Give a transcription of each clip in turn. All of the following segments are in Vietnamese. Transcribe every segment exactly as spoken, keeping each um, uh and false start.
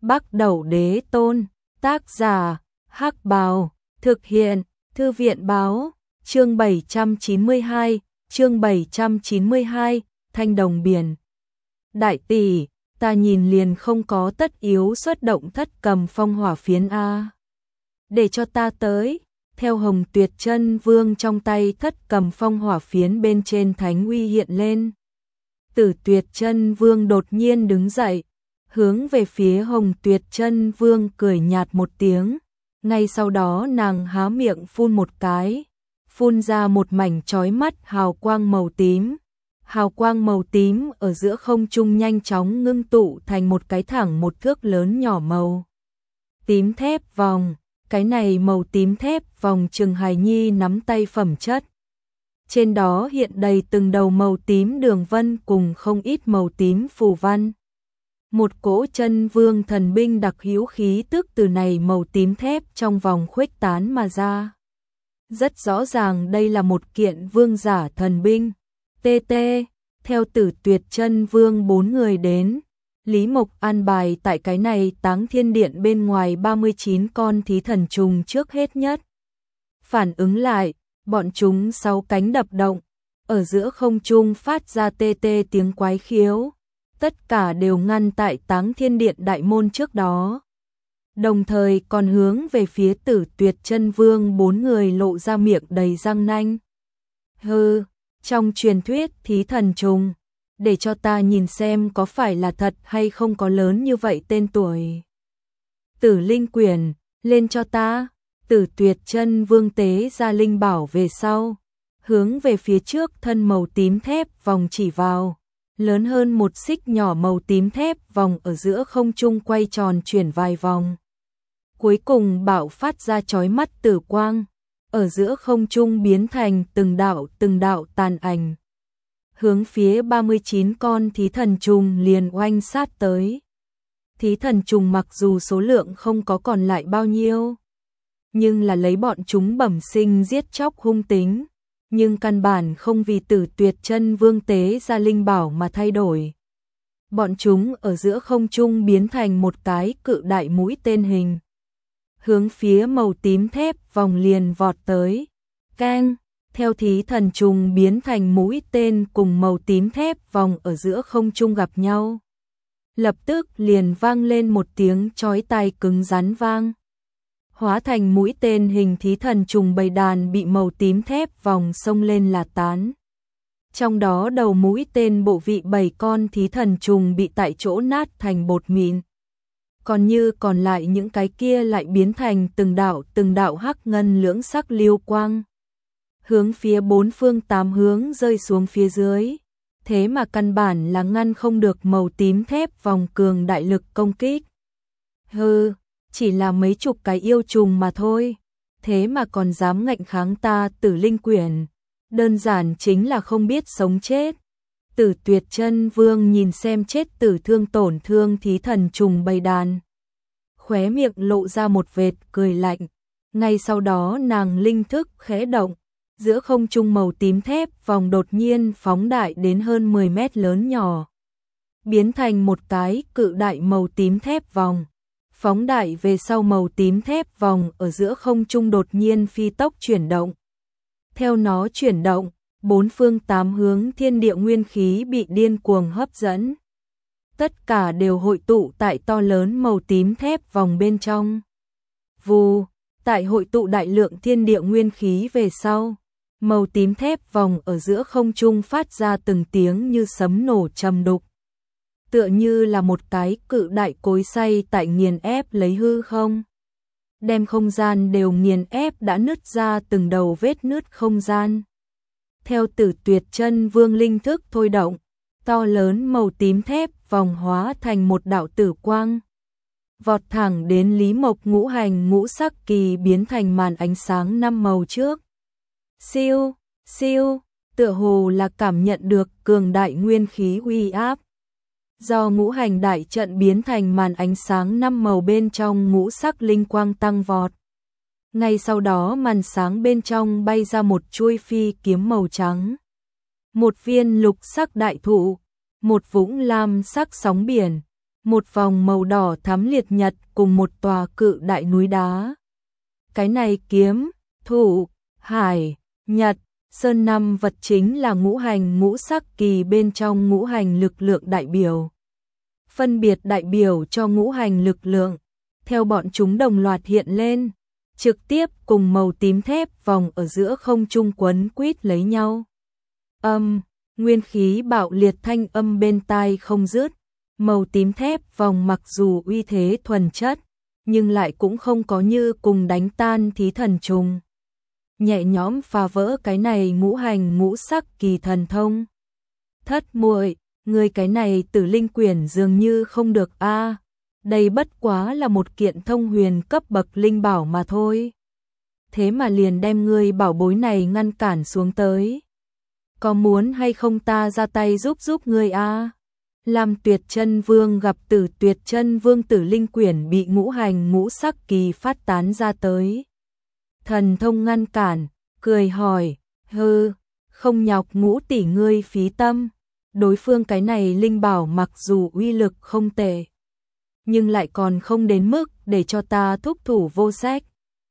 Bắc Đẩu Đế Tôn, tác giả, Hắc Bào, thực hiện, Thư viện Báo, chương bảy trăm chín mươi hai, chương bảy trăm chín mươi hai, Thanh Đồng Biển. Đại tỷ, ta nhìn liền không có tất yếu xuất động Thất Cầm Phong Hỏa Phiến a. Để cho ta tới, theo Hồng Tuyệt Chân Vương trong tay Thất Cầm Phong Hỏa Phiến bên trên thánh uy hiện lên. Tử Tuyệt Chân Vương đột nhiên đứng dậy, hướng về phía Hồng Tuyệt Chân Vương cười nhạt một tiếng, ngay sau đó nàng há miệng phun một cái, phun ra một mảnh chói mắt hào quang màu tím. Hào quang màu tím ở giữa không trung nhanh chóng ngưng tụ thành một cái thẳng một thước lớn nhỏ màu tím thép vòng, cái này màu tím thép vòng chừng hài nhi nắm tay phẩm chất. Trên đó hiện đầy từng đầu màu tím đường vân cùng không ít màu tím phù văn. Một cỗ chân vương thần binh đặc hữu khí tức từ này màu tím thép trong vòng khuếch tán mà ra. Rất rõ ràng đây là một kiện vương giả thần binh. tê tê, theo Tử Tuyệt Chân Vương bốn người đến, Lý Mộc an bài tại cái này Táng Thiên Điện bên ngoài ba mươi chín con thí thần trùng trước hết nhất. Phản ứng lại, bọn chúng sáu cánh đập động, ở giữa không trung phát ra tê tê tiếng quái khiếu, tất cả đều ngăn tại Táng Thiên Điện đại môn trước đó. Đồng thời còn hướng về phía Tử Tuyệt Chân Vương bốn người lộ ra miệng đầy răng nanh. Hừ, trong truyền thuyết thí thần trùng, để cho ta nhìn xem có phải là thật hay không có lớn như vậy tên tuổi. Tử Linh Quyển, lên cho ta. Tử Tuyệt Chân Vương tế ra linh bảo về sau, hướng về phía trước thân màu tím thép vòng chỉ vào, lớn hơn một xích nhỏ màu tím thép vòng ở giữa không trung quay tròn chuyển vài vòng. Cuối cùng bạo phát ra chói mắt tử quang, ở giữa không trung biến thành từng đạo từng đạo tàn ảnh. Hướng phía ba mươi chín con thí thần trùng liền oanh sát tới. Thí thần trùng mặc dù số lượng không có còn lại bao nhiêu, nhưng là lấy bọn chúng bẩm sinh giết chóc hung tính, nhưng căn bản không vì Tử Tuyệt Chân Vương tế ra linh bảo mà thay đổi. Bọn chúng ở giữa không trung biến thành một cái cự đại mũi tên hình, hướng phía màu tím thép vòng liền vọt tới. Keng, theo thí thần trùng biến thành mũi tên cùng màu tím thép vòng ở giữa không trung gặp nhau, lập tức liền vang lên một tiếng chói tai cứng rắn vang. Hóa thành mũi tên hình thí thần trùng bầy đàn bị màu tím thép vòng xông lên là tán. Trong đó đầu mũi tên bộ vị bảy con thí thần trùng bị tại chỗ nát thành bột mịn. Còn như còn lại những cái kia lại biến thành từng đạo từng đạo hắc ngân lưỡng sắc liêu quang, hướng phía bốn phương tám hướng rơi xuống phía dưới. Thế mà căn bản là ngăn không được màu tím thép vòng cường đại lực công kích. Hừ, chỉ là mấy chục cái yêu trùng mà thôi, thế mà còn dám ngạnh kháng ta Tử Linh Quyển, đơn giản chính là không biết sống chết. Tử Tuyệt Chân Vương nhìn xem chết tử thương tổn thương thí thần trùng bầy đàn, khóe miệng lộ ra một vệt cười lạnh. Ngay sau đó nàng linh thức khẽ động, giữa không trung màu tím thép vòng đột nhiên phóng đại đến hơn mười mét lớn nhỏ, biến thành một cái cự đại màu tím thép vòng. Phóng đại về sau màu tím thép vòng ở giữa không trung đột nhiên phi tốc chuyển động. Theo nó chuyển động, bốn phương tám hướng thiên địa nguyên khí bị điên cuồng hấp dẫn. Tất cả đều hội tụ tại to lớn màu tím thép vòng bên trong. Vù, tại hội tụ đại lượng thiên địa nguyên khí về sau, màu tím thép vòng ở giữa không trung phát ra từng tiếng như sấm nổ trầm đục. Tựa như là một cái cự đại cối xay tại nghiền ép lấy hư không. Đem không gian đều nghiền ép đã nứt ra từng đầu vết nứt không gian. Theo Tử Tuyệt Chân Vương linh thức thôi động, to lớn màu tím thép vòng hóa thành một đạo tử quang, vọt thẳng đến Lý Mộc ngũ hành ngũ sắc kỳ biến thành màn ánh sáng năm màu trước. Siêu, siêu, tựa hồ là cảm nhận được cường đại nguyên khí uy áp. Do ngũ hành đại trận biến thành màn ánh sáng năm màu bên trong ngũ sắc linh quang tăng vọt. Ngay sau đó màn sáng bên trong bay ra một chuôi phi kiếm màu trắng, một viên lục sắc đại thụ, một vũng lam sắc sóng biển, một vòng màu đỏ thắm liệt nhật cùng một tòa cự đại núi đá. Cái này kiếm, thủ, hải, nhật, sơn năm vật chính là ngũ hành ngũ sắc kỳ bên trong ngũ hành lực lượng đại biểu. Phân biệt đại biểu cho ngũ hành lực lượng, theo bọn chúng đồng loạt hiện lên, trực tiếp cùng màu tím thép vòng ở giữa không trung quấn quýt lấy nhau. Âm, nguyên khí bạo liệt thanh âm bên tai không dứt, màu tím thép vòng mặc dù uy thế thuần chất, nhưng lại cũng không có như cùng đánh tan thí thần trùng. Nhẹ nhõm phá vỡ cái này ngũ hành ngũ sắc kỳ thần thông. Thất muội, người cái này Tử Linh Quyển dường như không được a. Đây bất quá là một kiện thông huyền cấp bậc linh bảo mà thôi. Thế mà liền đem ngươi bảo bối này ngăn cản xuống tới. Có muốn hay không ta ra tay giúp giúp ngươi a? Lam Tuyệt Chân Vương gặp Tử Tuyệt Chân Vương Tử Linh Quyển bị ngũ hành ngũ sắc kỳ phát tán ra tới. Thần thông ngăn cản, cười hỏi, hừ, không nhọc ngũ tỷ ngươi phí tâm. Đối phương cái này linh bảo mặc dù uy lực không tệ, nhưng lại còn không đến mức để cho ta thúc thủ vô sách.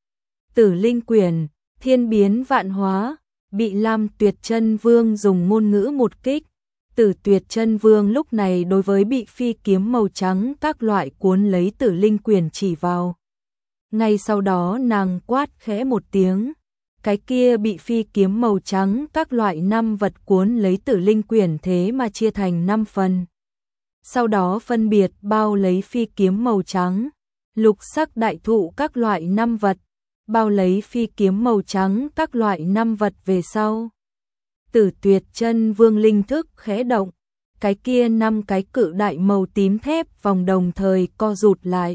Tử Linh Quyển, thiên biến vạn hóa, bị Lam Tuyệt Chân Vương dùng ngôn ngữ một kích. Tử Tuyệt Chân Vương lúc này đối với bị phi kiếm màu trắng các loại cuốn lấy Tử Linh Quyển chỉ vào. Ngay sau đó nàng quát khẽ một tiếng, cái kia bị phi kiếm màu trắng các loại năm vật cuốn lấy Tử Linh Quyển thế mà chia thành năm phần. Sau đó phân biệt bao lấy phi kiếm màu trắng, lục sắc đại thụ các loại năm vật, bao lấy phi kiếm màu trắng các loại năm vật về sau. Tử Tuyệt Chân Vương linh thức khẽ động, cái kia năm cái cự đại màu tím thép vòng đồng thời co rụt lại.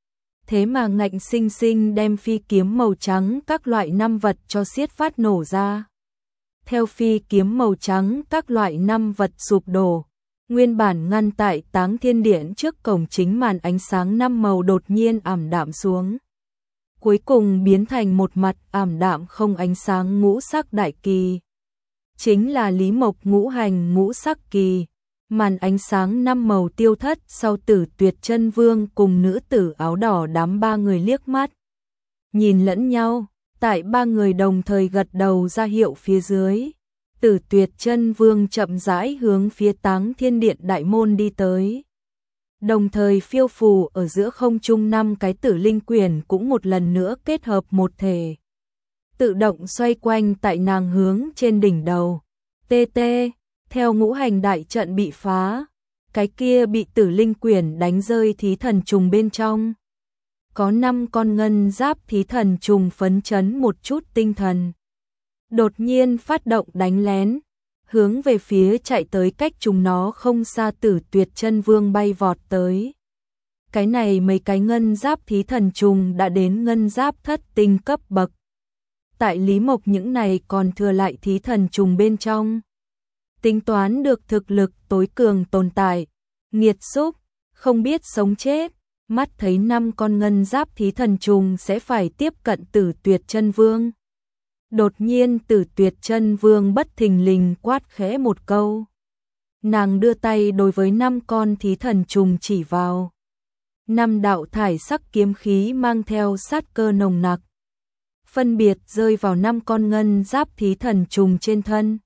Thế mà ngạnh sinh sinh đem phi kiếm màu trắng các loại năm vật cho xiết phát nổ ra. Theo phi kiếm màu trắng các loại năm vật sụp đổ, nguyên bản ngăn tại Táng Thiên Điện trước cổng chính màn ánh sáng năm màu đột nhiên ảm đạm xuống. Cuối cùng biến thành một mặt ảm đạm không ánh sáng ngũ sắc đại kỳ. Chính là Lý Mộc ngũ hành ngũ sắc kỳ. Màn ánh sáng năm màu tiêu thất sau Tử Tuyệt Chân Vương cùng nữ tử áo đỏ đám ba người liếc mắt. Nhìn lẫn nhau, tại ba người đồng thời gật đầu ra hiệu phía dưới. Tử Tuyệt Chân Vương chậm rãi hướng phía Táng Thiên Điện đại môn đi tới. Đồng thời phiêu phù ở giữa không trung năm cái Tử Linh Quyển cũng một lần nữa kết hợp một thể. Tự động xoay quanh tại nàng hướng trên đỉnh đầu. Tê tê. Theo ngũ hành đại trận bị phá, cái kia bị Tử Linh Quyển đánh rơi thí thần trùng bên trong. Có năm con ngân giáp thí thần trùng phấn chấn một chút tinh thần. Đột nhiên phát động đánh lén, hướng về phía chạy tới cách chúng nó không xa Tử Tuyệt Chân Vương bay vọt tới. Cái này mấy cái ngân giáp thí thần trùng đã đến ngân giáp thất tinh cấp bậc. Tại Lý Mộc những này còn thừa lại thí thần trùng bên trong. Tính toán được thực lực tối cường tồn tại, nghiệt xúc, không biết sống chết, mắt thấy năm con ngân giáp thí thần trùng sẽ phải tiếp cận Tử Tuyệt Chân Vương. Đột nhiên Tử Tuyệt Chân Vương bất thình lình quát khẽ một câu. Nàng đưa tay đối với năm con thí thần trùng chỉ vào. Năm đạo thải sắc kiếm khí mang theo sát cơ nồng nặc, phân biệt rơi vào năm con ngân giáp thí thần trùng trên thân.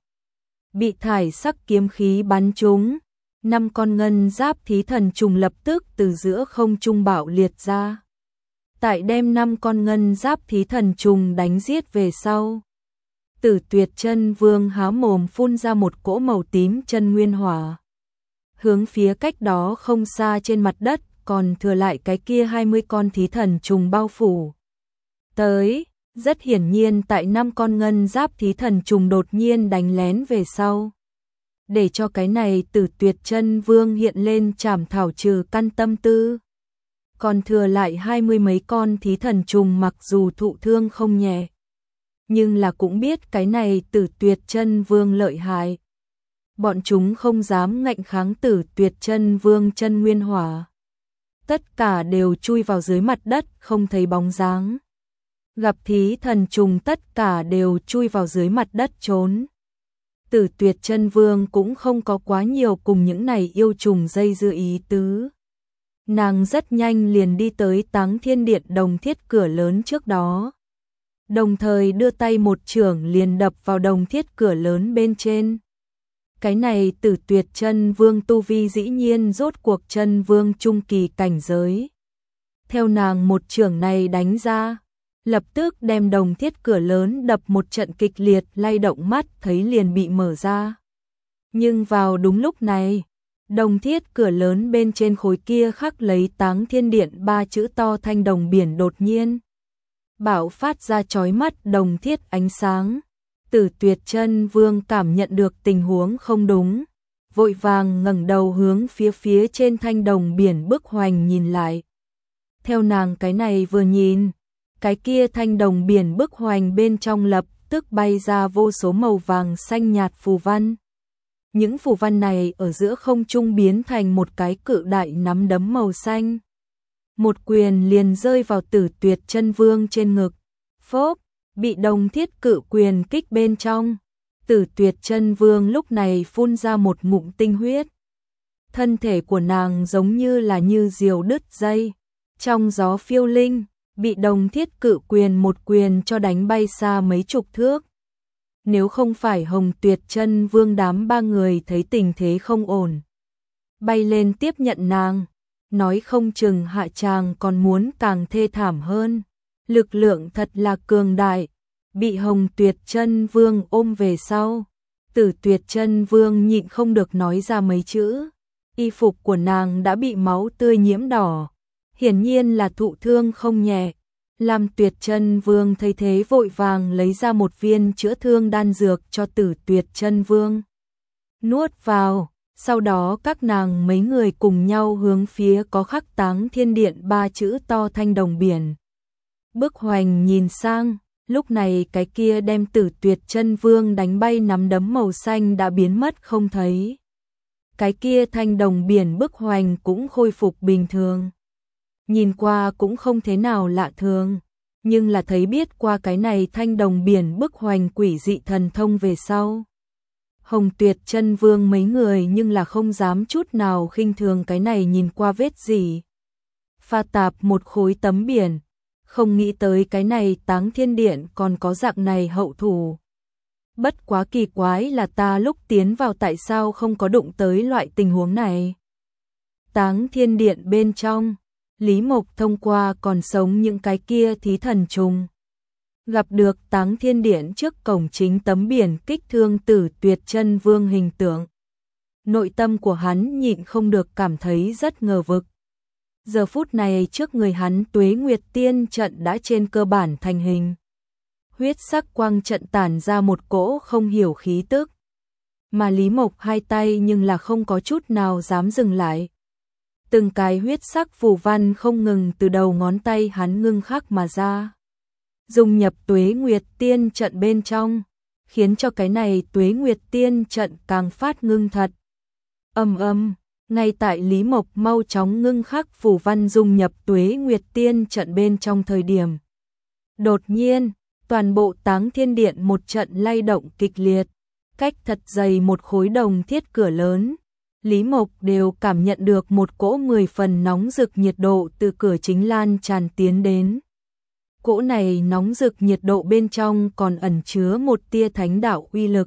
Bị thải sắc kiếm khí bắn trúng, năm con ngân giáp thí thần trùng lập tức từ giữa không trung bạo liệt ra. Tại đem năm con ngân giáp thí thần trùng đánh giết về sau, Tử Tuyệt Chân Vương há mồm phun ra một cỗ màu tím chân nguyên hỏa. Hướng phía cách đó không xa trên mặt đất còn thừa lại cái kia hai mươi con thí thần trùng bao phủ. Tới, rất hiển nhiên tại năm con ngân giáp thí thần trùng đột nhiên đánh lén về sau. Để cho cái này Tử Tuyệt Chân Vương hiện lên trảm thảo trừ căn tâm tư. Còn thừa lại hai mươi mấy con thí thần trùng mặc dù thụ thương không nhẹ, nhưng là cũng biết cái này Tử Tuyệt Chân Vương lợi hại. Bọn chúng không dám ngạnh kháng Tử Tuyệt Chân Vương chân nguyên hỏa. Tất cả đều chui vào dưới mặt đất không thấy bóng dáng. Gặp thí thần trùng tất cả đều chui vào dưới mặt đất trốn. Tử Tuyệt Chân Vương cũng không có quá nhiều cùng những này yêu trùng dây dưa ý tứ. Nàng rất nhanh liền đi tới Táng Thiên Điện đồng thiết cửa lớn trước đó. Đồng thời đưa tay một chưởng liền đập vào đồng thiết cửa lớn bên trên. Cái này Tử Tuyệt Chân Vương tu vi dĩ nhiên rốt cuộc Chân Vương trung kỳ cảnh giới. Theo nàng một chưởng này đánh ra, lập tức đem đồng thiết cửa lớn đập một trận kịch liệt, lay động, mắt thấy liền bị mở ra. Nhưng vào đúng lúc này, đồng thiết cửa lớn bên trên khối kia khắc lấy Táng Thiên Điện ba chữ to thanh đồng biển đột nhiên bạo phát ra chói mắt đồng thiết ánh sáng. Tử Tuyệt Chân Vương cảm nhận được tình huống không đúng, vội vàng ngẩng đầu hướng phía phía trên thanh đồng biển bức hoành nhìn lại. Theo nàng cái này vừa nhìn, cái kia thanh đồng biển bức hoành bên trong lập tức bay ra vô số màu vàng xanh nhạt phù văn. Những phù văn này ở giữa không trung biến thành một cái cự đại nắm đấm màu xanh. Một quyền liền rơi vào Tử Tuyệt Chân Vương trên ngực. Phốp, bị đồng thiết cự quyền kích bên trong. Tử Tuyệt Chân Vương lúc này phun ra một ngụm tinh huyết. Thân thể của nàng giống như là như diều đứt dây, trong gió phiêu linh, bị đồng thiết cự quyền một quyền cho đánh bay xa mấy chục thước. Nếu không phải Hồng Tuyệt Chân Vương đám ba người thấy tình thế không ổn, bay lên tiếp nhận nàng, nói không chừng hạ tràng còn muốn càng thê thảm hơn. Lực lượng thật là cường đại, bị Hồng Tuyệt Chân Vương ôm về sau. Tử Tuyệt Chân Vương nhịn không được nói ra mấy chữ. Y phục của nàng đã bị máu tươi nhiễm đỏ, hiển nhiên là thụ thương không nhẹ. Lam Tuyệt Chân Vương thấy thế vội vàng lấy ra một viên chữa thương đan dược cho Tử Tuyệt Chân Vương. Nuốt vào, sau đó các nàng mấy người cùng nhau hướng phía có khắc Táng Thiên Điện ba chữ to thanh đồng biển bức hoành nhìn sang. Lúc này cái kia đem Tử Tuyệt Chân Vương đánh bay nắm đấm màu xanh đã biến mất không thấy. Cái kia thanh đồng biển bức hoành cũng khôi phục bình thường. Nhìn qua cũng không thế nào lạ thường, nhưng là thấy biết qua cái này thanh đồng biển bức hoành quỷ dị thần thông về sau. Hồng Tuyệt Chân Vương mấy người nhưng là không dám chút nào khinh thường cái này nhìn qua vết gì pha tạp một khối tấm biển, không nghĩ tới cái này Táng Thiên Điện còn có dạng này hậu thủ. Bất quá kỳ quái là ta lúc tiến vào tại sao không có đụng tới loại tình huống này. Táng Thiên Điện bên trong, Lý Mộc thông qua còn sống những cái kia thí thần trùng, gặp được Táng Thiên Điện trước cổng chính tấm biển kích thương Tử Tuyệt Chân Vương hình tượng. Nội tâm của hắn nhịn không được cảm thấy rất ngờ vực. Giờ phút này trước người hắn Tuế Nguyệt Tiên trận đã trên cơ bản thành hình. Huyết sắc quang trận tản ra một cỗ không hiểu khí tức. Mà Lý Mộc hai tay nhưng là không có chút nào dám dừng lại. Từng cái huyết sắc phù văn không ngừng từ đầu ngón tay hắn ngưng khắc mà ra, dung nhập Tuế Nguyệt Tiên trận bên trong, khiến cho cái này Tuế Nguyệt Tiên trận càng phát ngưng thật. Ầm ầm, ngay tại Lý Mộc mau chóng ngưng khắc phù văn dung nhập Tuế Nguyệt Tiên trận bên trong thời điểm, đột nhiên, toàn bộ Táng Thiên Điện một trận lay động kịch liệt, cách thật dày một khối đồng thiết cửa lớn. Lý Mộc đều cảm nhận được một cỗ mười phần nóng rực nhiệt độ từ cửa chính lan tràn tiến đến. Cỗ này nóng rực nhiệt độ bên trong còn ẩn chứa một tia thánh đạo uy lực.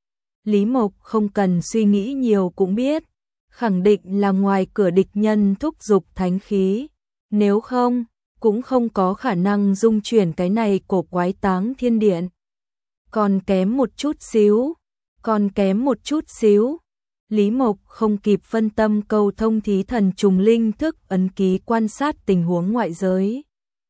Lý Mộc không cần suy nghĩ nhiều cũng biết, khẳng định là ngoài cửa địch nhân thúc giục thánh khí, nếu không, cũng không có khả năng dung chuyển cái này cổ quái Táng Thiên Điện. Còn kém một chút xíu, còn kém một chút xíu. Lý Mộc không kịp phân tâm cầu thông thí thần trùng linh thức ấn ký quan sát tình huống ngoại giới.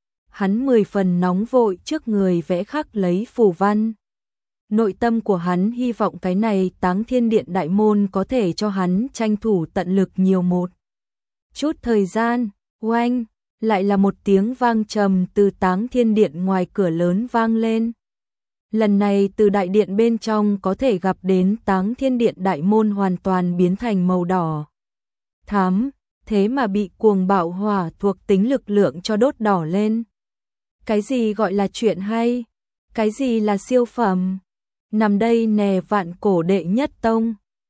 Hắn mười phần nóng vội trước người vẽ khắc lấy phù văn. Nội tâm của hắn hy vọng cái này Táng Thiên Điện đại môn có thể cho hắn tranh thủ tận lực nhiều một chút thời gian. Oanh, lại là một tiếng vang trầm từ Táng Thiên Điện ngoài cửa lớn vang lên. Lần này từ đại điện bên trong có thể gặp đến Táng Thiên Điện đại môn hoàn toàn biến thành màu đỏ thắm, thế mà bị cuồng bạo hỏa thuộc tính lực lượng cho đốt đỏ lên. Cái gì gọi là chuyện hay? Cái gì là siêu phẩm? Nằm đây nè vạn cổ đệ nhất tông,